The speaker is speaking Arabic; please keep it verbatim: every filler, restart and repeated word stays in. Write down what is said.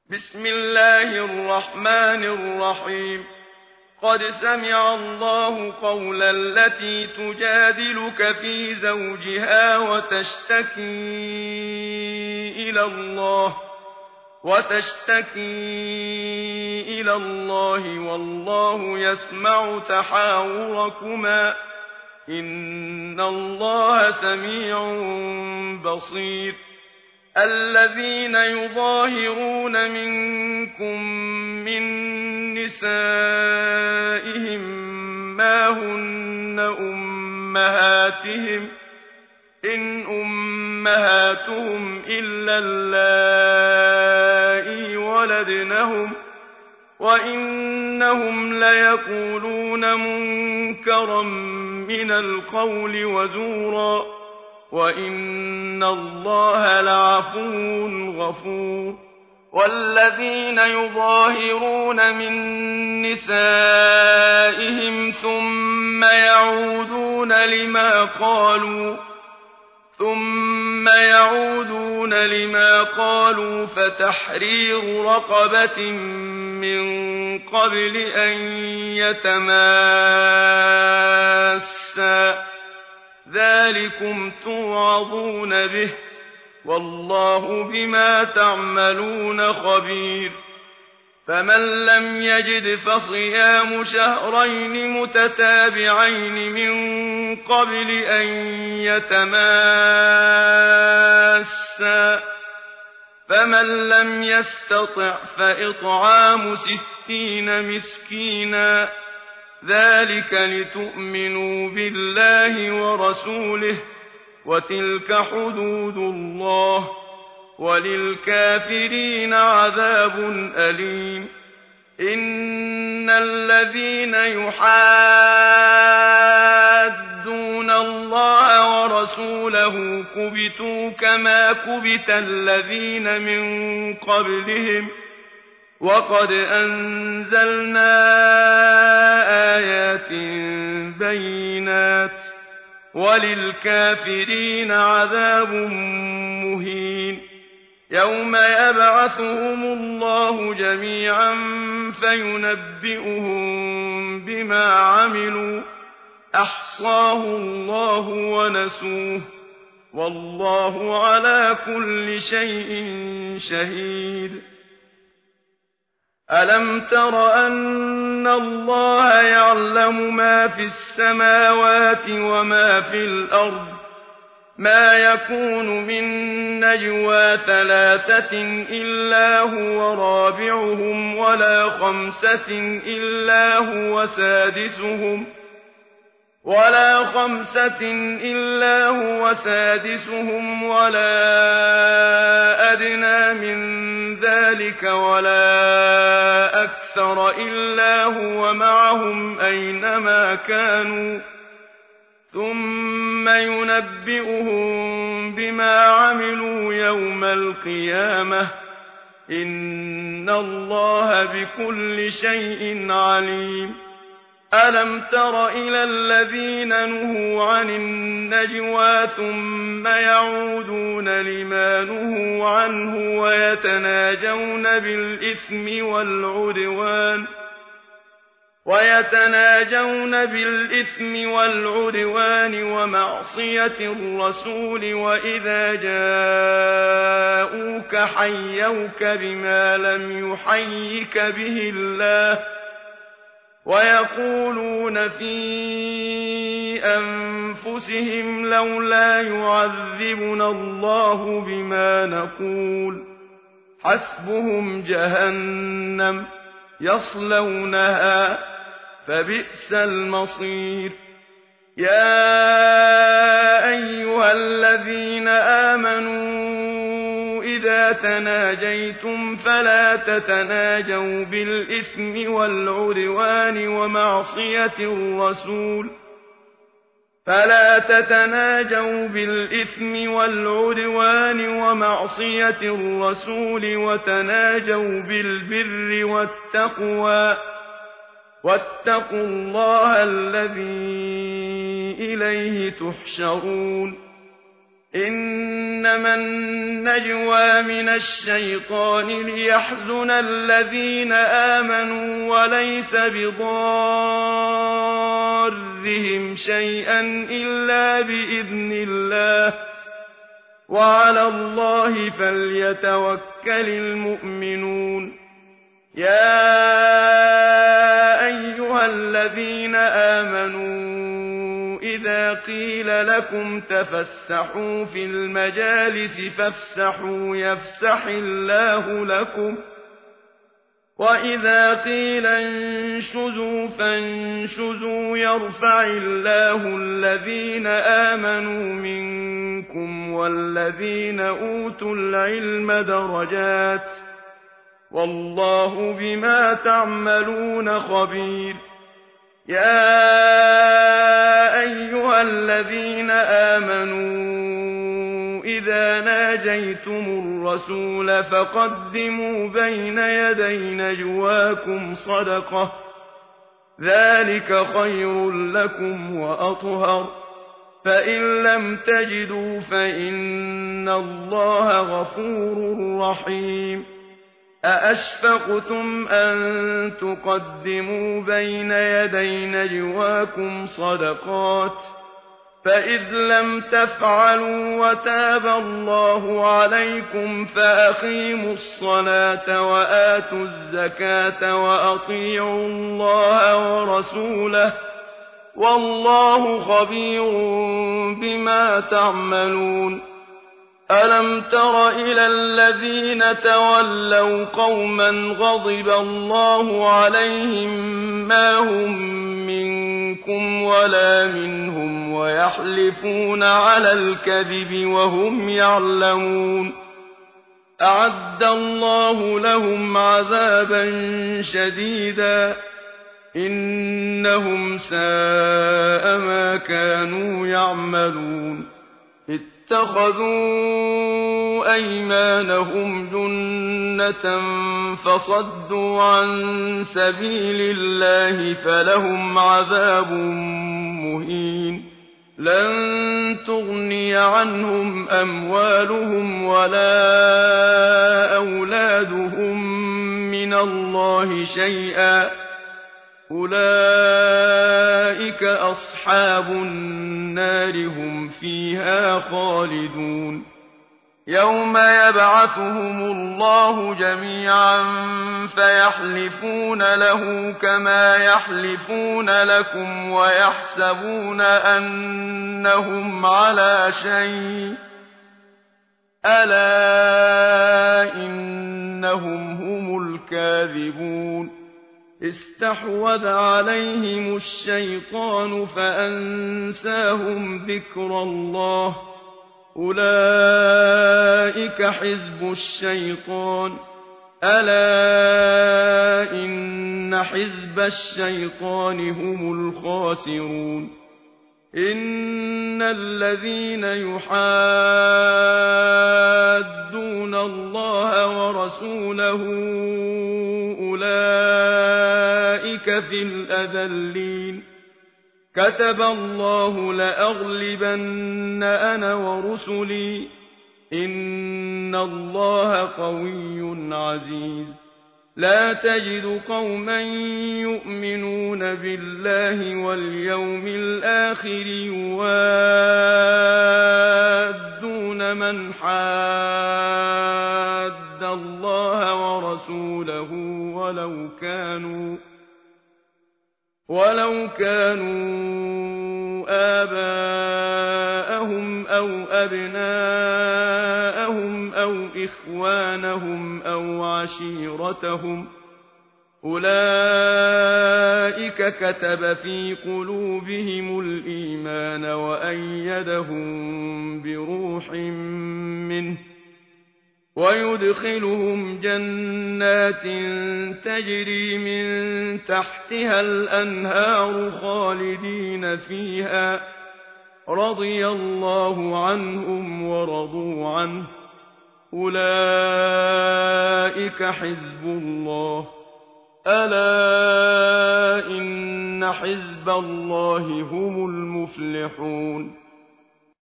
بسم الله الرحمن الرحيم قد سمع الله قول التي تجادلك في زوجها وتشتكي إلى الله وتشتكي إلى الله والله يسمع تحاوركما إن الله سميع بصير الذين يظاهرون منكم من نسائهم ما هن أمهاتهم إن أمهاتهم إلا اللائي ولدنهم وإنهم ليقولون منكرا من القول وزورا وإن الله لعفو غفور والذين يظاهرون من نسائهم ثم يعودون لما قالوا ثم يعودون لما قالوا فتحرير رقبة من قبل أن يتماسا ذلكم توعظون به والله بما تعملون خبير فمن لم يجد فصيام شهرين متتابعين من قبل أن يتماسا فمن لم يستطع فإطعام ستين مسكينا ذلك لتؤمنوا بالله ورسوله وتلك حدود الله وللكافرين عذاب أليم إن الذين يحادون الله ورسوله كبتوا كما كبت الذين من قبلهم وقد أنزلنا آيات بينات وللكافرين عذاب مهين يوم يبعثهم الله جميعا فينبئهم بما عملوا أحصاه الله ونسوه والله على كل شيء شهيد ألم تر أن الله يعلم ما في السماوات وما في الأرض ما يكون من نجوى ثلاثة إلا هو رابعهم ولا خمسة إلا هو سادسهم ولا خمسة إلا هو سادسهم ولا أدنى من ذلك ولا أكثر إلا هو معهم أينما كانوا ثم ينبئهم بما عملوا يوم القيامة إن الله بكل شيء عليم ألم تر إلى الذين نهوا عن النجوى ثم يعودون لما نهوا عنه ويتناجون بالإثم والعدوان ويتناجون بالإثم والعدوان ومعصية الرسول وإذا جاءوك حيوك بما لم يحيك به الله ويقولون في أنفسهم لولا يعذبنا الله بما نقول حسبهم جهنم يصلونها فبئس المصير يا أيها الذين آمنوا إذا تناجيتم فلا تتناجوا بالإثم والعدوان ومعصية الرسول فلا تتناجوا بالإثم والعدوان ومعصية الرسول وتناجوا بالبر والتقوى واتقوا الله الذي إليه تحشرون إنما النجوى من الشيطان ليحزن الذين آمنوا وليس بضارهم شيئا إلا بإذن الله وعلى الله فليتوكل المؤمنون يا أيها الذين آمنوا إذا قيل لكم تفسحوا في المجالس فافسحوا يفسح الله لكم وإذا قيل انشزوا فانشزوا يرفع الله الذين آمنوا منكم والذين أوتوا العلم درجات والله بما تعملون خبير يا أيها الذين آمنوا إذا ناجيتم الرسول فقدموا بين يدي نجواكم صدقة ذلك خير لكم وأطهر فإن لم تجدوا فإن الله غفور رحيم أأشفقتم أن تقدموا بين يدي نجواكم صدقات فإذ لم تفعلوا وتاب الله عليكم فأقيموا الصلاة وآتوا الزكاة وأطيعوا الله ورسوله والله خبير بما تعملون ألم تر إلى الذين تولوا قوما غضب الله عليهم ما هم منكم ولا منهم ويحلفون على الكذب وهم يعلمون أعد الله لهم عذابا شديدا إنهم ساء ما كانوا يعملون اتخذوا أيمانهم جنة فصدوا عن سبيل الله فلهم عذاب مهين لن تغني عنهم أموالهم ولا أولادهم من الله شيئا أولئك أصحاب النار هم فيها خالدون يوم يبعثهم الله جميعا فيحلفون له كما يحلفون لكم ويحسبون أنهم على شيء ألا إنهم هم الكاذبون استحوذ عليهم الشيطان فأنساهم ذكر الله أولئك حزب الشيطان ألا إن حزب الشيطان هم الخاسرون إن الذين يحادون الله ورسوله أولئك في الأذلين كتب الله لأغلبن أنا ورسلي إن الله قوي عزيز لا تجد قوما يؤمنون بالله واليوم الآخر يوادون من حاد الله ورسوله ولو كانوا ولو كانوا آباءهم أو أبناءهم أو إخوانهم أو عشيرتهم أولئك كتب في قلوبهم الإيمان وأيدهم بروح منه ويدخلهم جنات تجري من تحتها الأنهار خالدين فيها رضي الله عنهم ورضوا عنه أولئك حزب الله ألا إن حزب الله هم المفلحون